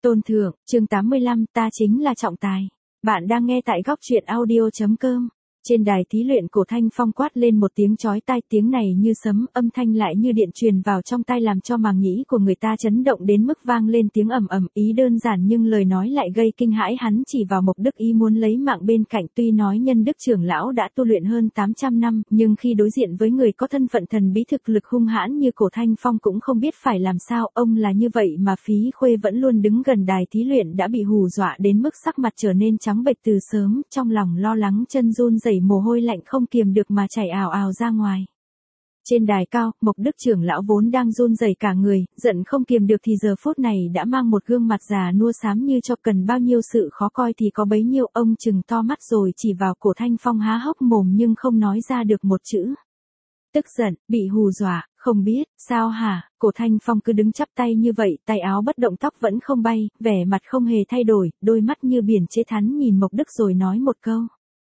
Tôn thượng, chương 85, ta chính là trọng tài. Bạn đang nghe tại góc truyện audio.com. Trên đài thí luyện cổ Thanh Phong quát lên một tiếng chói tai, tiếng này như sấm, âm thanh lại như điện truyền vào trong tai làm cho màng nhĩ của người ta chấn động đến mức vang lên tiếng ầm ầm, ý đơn giản nhưng lời nói lại gây kinh hãi. Hắn chỉ vào Mộc Đức ý muốn lấy mạng bên cạnh, tuy nói nhân đức trưởng lão đã tu luyện hơn 800 năm, nhưng khi đối diện với người có thân phận thần bí thực lực hung hãn như cổ Thanh Phong cũng không biết phải làm sao. Ông là như vậy mà Phí Khuê vẫn luôn đứng gần đài thí luyện đã bị hù dọa đến mức sắc mặt trở nên trắng bệch từ sớm, trong lòng lo lắng chân run rẩy, mồ hôi lạnh không kiềm được mà chảy ào ào ra ngoài. Trên đài cao, Mộc Đức trưởng lão vốn đang run rẩy cả người, giận không kiềm được thì giờ phút này đã mang một gương mặt già nua xám như cho, cần bao nhiêu sự khó coi thì có bấy nhiêu. Ông trừng to mắt rồi chỉ vào cổ Thanh Phong há hốc mồm nhưng không nói ra được một chữ. Tức giận, bị hù dọa, không biết, sao hả? Cổ Thanh Phong cứ đứng chắp tay như vậy, tay áo bất động, tóc vẫn không bay, vẻ mặt không hề thay đổi, đôi mắt như biển chế thắn nhìn Mộc Đức rồi nói một câu.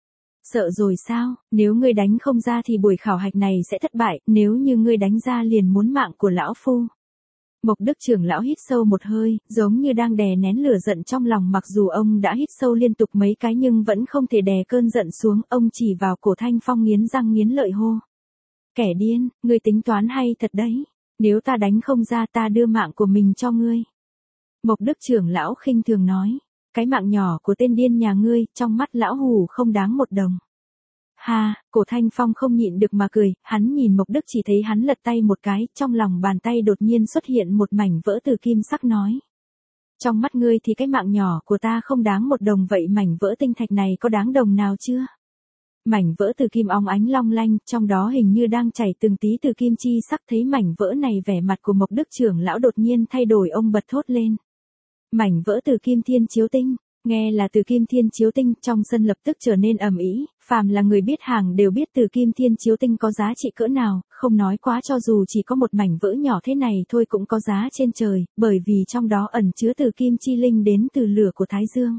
Sợ rồi sao? Nếu ngươi đánh không ra thì buổi khảo hạch này sẽ thất bại, nếu như ngươi đánh ra liền muốn mạng của lão phu. Mộc Đức trưởng lão hít sâu một hơi, giống như đang đè nén lửa giận trong lòng, mặc dù ông đã hít sâu liên tục mấy cái nhưng vẫn không thể đè cơn giận xuống. Ông chỉ vào cổ Thanh Phong nghiến răng nghiến lợi hô. Kẻ điên, ngươi tính toán hay thật đấy. Nếu ta đánh không ra ta đưa mạng của mình cho ngươi. Mộc Đức trưởng lão khinh thường nói. Cái mạng nhỏ của tên điên nhà ngươi, trong mắt lão hù không đáng một đồng. Ha, cổ Thanh Phong không nhịn được mà cười, hắn nhìn Mộc Đức chỉ thấy hắn lật tay một cái, trong lòng bàn tay đột nhiên xuất hiện một mảnh vỡ từ kim sắc nói. Trong mắt ngươi thì cái mạng nhỏ của ta không đáng một đồng, vậy mảnh vỡ tinh thạch này có đáng đồng nào chưa? Mảnh vỡ từ kim óng ánh long lanh, trong đó hình như đang chảy từng tí từ kim chi sắc. Thấy mảnh vỡ này vẻ mặt của Mộc Đức trưởng lão đột nhiên thay đổi, ông bật thốt lên. Mảnh vỡ từ kim thiên chiếu tinh, nghe là từ kim thiên chiếu tinh, trong sân lập tức trở nên ầm ĩ. Phàm là người biết hàng đều biết từ kim thiên chiếu tinh có giá trị cỡ nào, không nói quá cho dù chỉ có một mảnh vỡ nhỏ thế này thôi cũng có giá trên trời, bởi vì trong đó ẩn chứa từ kim chi linh đến từ lửa của Thái Dương.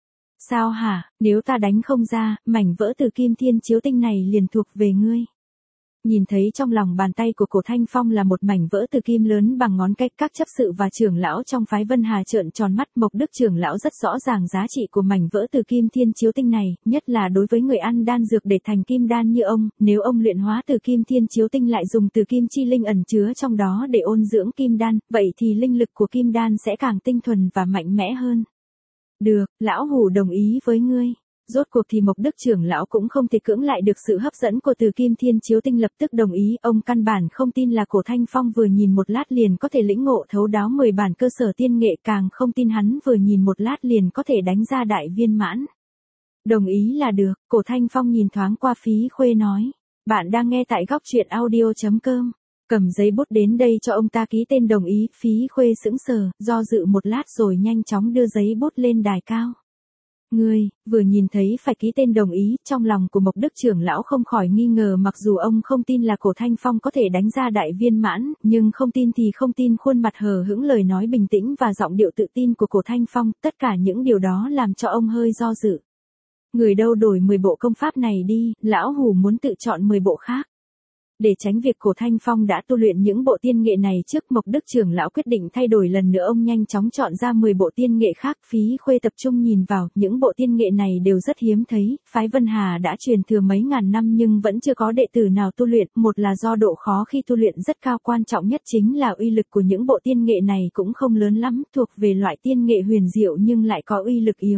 Sao hả, nếu ta đánh không ra, mảnh vỡ từ kim thiên chiếu tinh này liền thuộc về ngươi. Nhìn thấy trong lòng bàn tay của cổ Thanh Phong là một mảnh vỡ từ kim lớn bằng ngón cái, các chấp sự và trưởng lão trong phái Vân Hà trợn tròn mắt. Mộc Đức trưởng lão rất rõ ràng giá trị của mảnh vỡ từ kim thiên chiếu tinh này, nhất là đối với người ăn đan dược để thành kim đan như ông, nếu ông luyện hóa từ kim thiên chiếu tinh lại dùng từ kim chi linh ẩn chứa trong đó để ôn dưỡng kim đan, vậy thì linh lực của kim đan sẽ càng tinh thuần và mạnh mẽ hơn. Được, lão hủ đồng ý với ngươi. Rốt cuộc thì Mộc Đức trưởng lão cũng không thể cưỡng lại được sự hấp dẫn của từ kim thiên chiếu tinh, lập tức đồng ý. Ông căn bản không tin là cổ Thanh Phong vừa nhìn một lát liền có thể lĩnh ngộ thấu đáo 10 bản cơ sở tiên nghệ, càng không tin hắn vừa nhìn một lát liền có thể đánh ra đại viên mãn. Đồng ý là được, cổ Thanh Phong nhìn thoáng qua Phí Khuê nói. Bạn đang nghe tại góc truyện audio.com. Cầm giấy bút đến đây cho ông ta ký tên đồng ý. Phí Khuê sững sờ, do dự một lát rồi nhanh chóng đưa giấy bút lên đài cao. Ngươi, vừa nhìn thấy phải ký tên đồng ý, trong lòng của Mộc Đức trưởng lão không khỏi nghi ngờ, mặc dù ông không tin là cổ Thanh Phong có thể đánh ra đại viên mãn, nhưng không tin thì không tin. Khuôn mặt hờ hững, lời nói bình tĩnh và giọng điệu tự tin của cổ Thanh Phong, tất cả những điều đó làm cho ông hơi do dự. Người đâu đổi 10 bộ công pháp này đi, lão hủ muốn tự chọn 10 bộ khác. Để tránh việc cổ Thanh Phong đã tu luyện những bộ tiên nghệ này trước, Mộc Đức trưởng lão quyết định thay đổi lần nữa. Ông nhanh chóng chọn ra 10 bộ tiên nghệ khác. Phí Khuê tập trung nhìn vào, những bộ tiên nghệ này đều rất hiếm thấy, phái Vân Hà đã truyền thừa mấy ngàn năm nhưng vẫn chưa có đệ tử nào tu luyện, một là do độ khó khi tu luyện rất cao, quan trọng nhất chính là uy lực của những bộ tiên nghệ này cũng không lớn lắm, thuộc về loại tiên nghệ huyền diệu nhưng lại có uy lực yếu.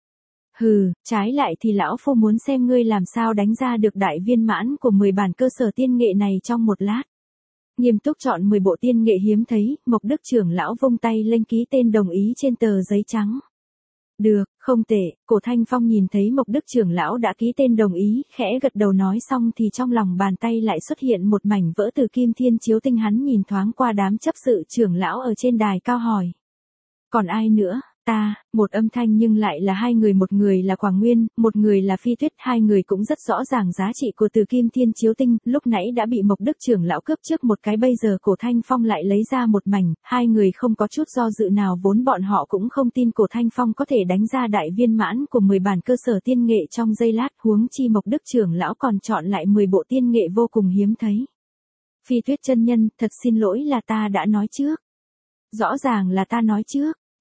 Hừ, trái lại thì lão phu muốn xem ngươi làm sao đánh ra được đại viên mãn của 10 bản cơ sở tiên nghệ này trong một lát. Nghiêm túc chọn 10 bộ tiên nghệ hiếm thấy, Mộc Đức trưởng lão vung tay lên ký tên đồng ý trên tờ giấy trắng. Được, không tệ, cổ Thanh Phong nhìn thấy Mộc Đức trưởng lão đã ký tên đồng ý, khẽ gật đầu. Nói xong thì trong lòng bàn tay lại xuất hiện một mảnh vỡ từ kim thiên chiếu tinh. Hắn nhìn thoáng qua đám chấp sự trưởng lão ở trên đài cao hỏi. Còn ai nữa? Ta, một âm thanh nhưng lại là hai người, một người là Quảng Nguyên, một người là Phi Tuyết, hai người cũng rất rõ ràng giá trị của từ kim thiên chiếu tinh, lúc nãy đã bị Mộc Đức trưởng lão cướp trước một cái, bây giờ cổ Thanh Phong lại lấy ra một mảnh, hai người không có chút do dự nào, vốn bọn họ cũng không tin cổ Thanh Phong có thể đánh ra đại viên mãn của 10 bản cơ sở tiên nghệ trong giây lát, huống chi Mộc Đức trưởng lão còn chọn lại 10 bộ tiên nghệ vô cùng hiếm thấy. Phi Tuyết chân nhân, thật xin lỗi là ta đã nói trước. Rõ ràng là ta nói trước.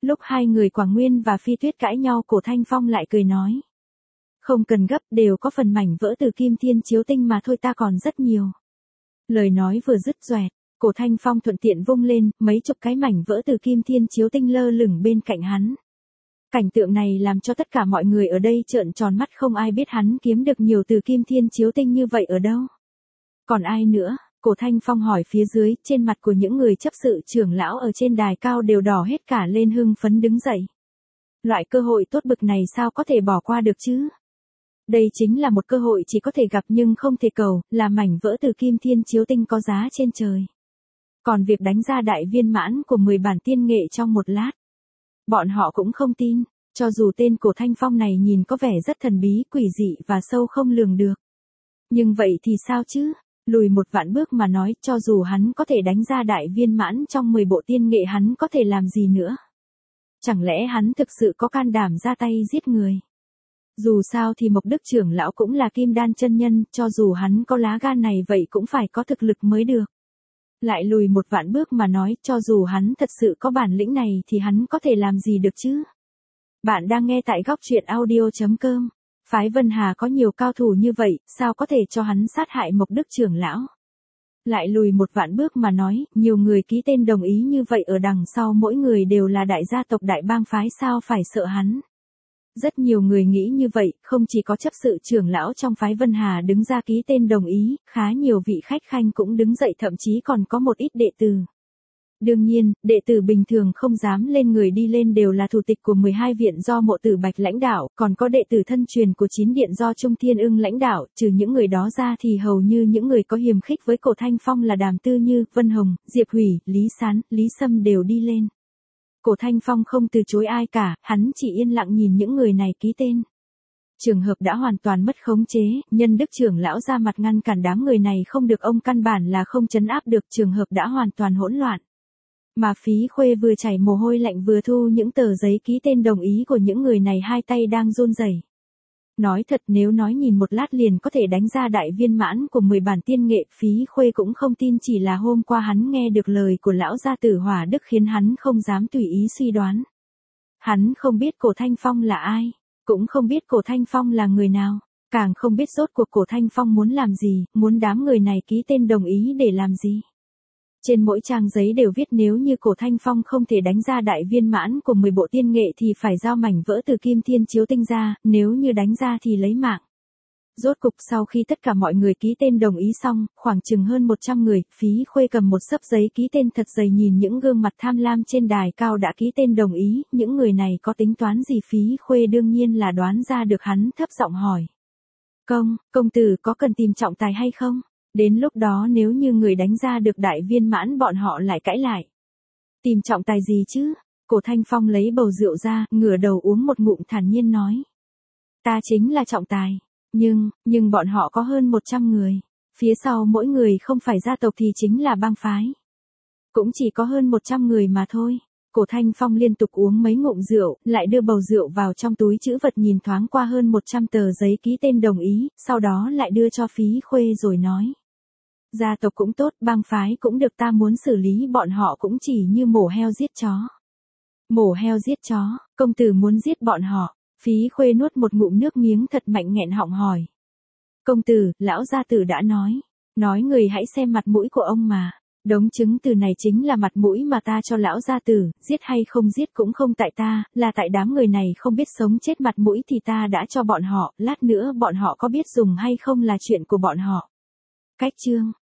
Lúc hai người Quảng Nguyên và Phi Tuyết cãi nhau, Cổ Thanh Phong lại cười nói. Không cần gấp, đều có phần mảnh vỡ từ Kim Thiên Chiếu Tinh mà thôi, ta còn rất nhiều. Lời nói vừa dứt doẹt, Cổ Thanh Phong thuận tiện vung lên, mấy chục cái mảnh vỡ từ Kim Thiên Chiếu Tinh lơ lửng bên cạnh hắn. Cảnh tượng này làm cho tất cả mọi người ở đây trợn tròn mắt, không ai biết hắn kiếm được nhiều từ Kim Thiên Chiếu Tinh như vậy ở đâu. Còn ai nữa? Cổ Thanh Phong hỏi phía dưới, trên mặt của những người chấp sự trưởng lão ở trên đài cao đều đỏ hết cả lên, hưng phấn đứng dậy. Loại cơ hội tốt bực này sao có thể bỏ qua được chứ? Đây chính là một cơ hội chỉ có thể gặp nhưng không thể cầu, là mảnh vỡ từ Kim Thiên Chiếu Tinh có giá trên trời. Còn việc đánh ra đại viên mãn của 10 bản tiên nghệ trong một lát, bọn họ cũng không tin, cho dù tên Cổ Thanh Phong này nhìn có vẻ rất thần bí, quỷ dị và sâu không lường được. Nhưng vậy thì sao chứ? Lùi một vạn bước mà nói, cho dù hắn có thể đánh ra đại viên mãn trong 10 bộ tiên nghệ, hắn có thể làm gì nữa? Chẳng lẽ hắn thực sự có can đảm ra tay giết người? Dù sao thì Mộc Đức trưởng lão cũng là kim đan chân nhân, cho dù hắn có lá gan này vậy cũng phải có thực lực mới được. Lại lùi một vạn bước mà nói, cho dù hắn thật sự có bản lĩnh này thì hắn có thể làm gì được chứ? Bạn đang nghe tại góc truyện audio.com. Phái Vân Hà có nhiều cao thủ như vậy, sao có thể cho hắn sát hại Mộc Đức trưởng lão? Lại lùi một vạn bước mà nói, nhiều người ký tên đồng ý như vậy, ở đằng sau mỗi người đều là đại gia tộc đại bang phái, sao phải sợ hắn? Rất nhiều người nghĩ như vậy, không chỉ có chấp sự trưởng lão trong phái Vân Hà đứng ra ký tên đồng ý, khá nhiều vị khách khanh cũng đứng dậy, thậm chí còn có một ít đệ tử. Đương nhiên, đệ tử bình thường không dám lên người đi lên đều là thủ tịch của 12 viện do Mộ Tử Bạch lãnh đạo, còn có đệ tử thân truyền của 9 điện do Trung Thiên Ưng lãnh đạo, trừ những người đó ra thì hầu như những người có hiềm khích với Cổ Thanh Phong là Đàm Tư Như, Vân Hồng, Diệp Hủy, Lý Sán, Lý Sâm đều đi lên. Cổ Thanh Phong không từ chối ai cả, hắn chỉ yên lặng nhìn những người này ký tên. Trường hợp đã hoàn toàn mất khống chế, Nhân Đức trưởng lão ra mặt ngăn cản đám người này không được, ông căn bản là không trấn áp được, trường hợp đã hoàn toàn hỗn loạn. Mà Phí Khuê vừa chảy mồ hôi lạnh vừa thu những tờ giấy ký tên đồng ý của những người này, hai tay đang run rẩy. Nói thật, nếu nói nhìn một lát liền có thể đánh ra đại viên mãn của 10 bản tiên nghệ, Phí Khuê cũng không tin, chỉ là hôm qua hắn nghe được lời của lão gia tử Hỏa Đức khiến hắn không dám tùy ý suy đoán. Hắn không biết Cổ Thanh Phong là ai, cũng không biết Cổ Thanh Phong là người nào, càng không biết rốt cuộc Cổ Thanh Phong muốn làm gì, muốn đám người này ký tên đồng ý để làm gì. Trên mỗi trang giấy đều viết nếu như Cổ Thanh Phong không thể đánh ra đại viên mãn của 10 bộ tiên nghệ thì phải giao mảnh vỡ từ Kim Thiên Chiếu Tinh ra, nếu như đánh ra thì lấy mạng. Rốt cục sau khi tất cả mọi người ký tên đồng ý xong, khoảng chừng hơn 100 người, Phí Khuê cầm một xấp giấy ký tên thật dày nhìn những gương mặt tham lam trên đài cao đã ký tên đồng ý, những người này có tính toán gì? Phí Khuê đương nhiên là đoán ra được, hắn thấp giọng hỏi. Công tử có cần tìm trọng tài hay không? Đến lúc đó nếu như người đánh ra được đại viên mãn bọn họ lại cãi lại. Tìm trọng tài gì chứ? Cổ Thanh Phong lấy bầu rượu ra, ngửa đầu uống một ngụm thản nhiên nói. Ta chính là trọng tài. Nhưng bọn họ có hơn 100 người. Phía sau mỗi người không phải gia tộc thì chính là bang phái. Cũng chỉ có hơn 100 người mà thôi. Cổ Thanh Phong liên tục uống mấy ngụm rượu, lại đưa bầu rượu vào trong túi trữ vật, nhìn thoáng qua hơn 100 tờ giấy ký tên đồng ý, sau đó lại đưa cho Phí Khuê rồi nói. Gia tộc cũng tốt, bang phái cũng được, ta muốn xử lý bọn họ cũng chỉ như mổ heo giết chó. Mổ heo giết chó, công tử muốn giết bọn họ? Phí Khuê nuốt một ngụm nước miếng thật mạnh, nghẹn họng hỏi. Công tử, lão gia tử đã nói người hãy xem mặt mũi của ông mà. Đống chứng từ này chính là mặt mũi mà ta cho lão gia tử, giết hay không giết cũng không tại ta, là tại đám người này không biết sống chết, mặt mũi thì ta đã cho bọn họ, lát nữa bọn họ có biết dùng hay không là chuyện của bọn họ. Cách chương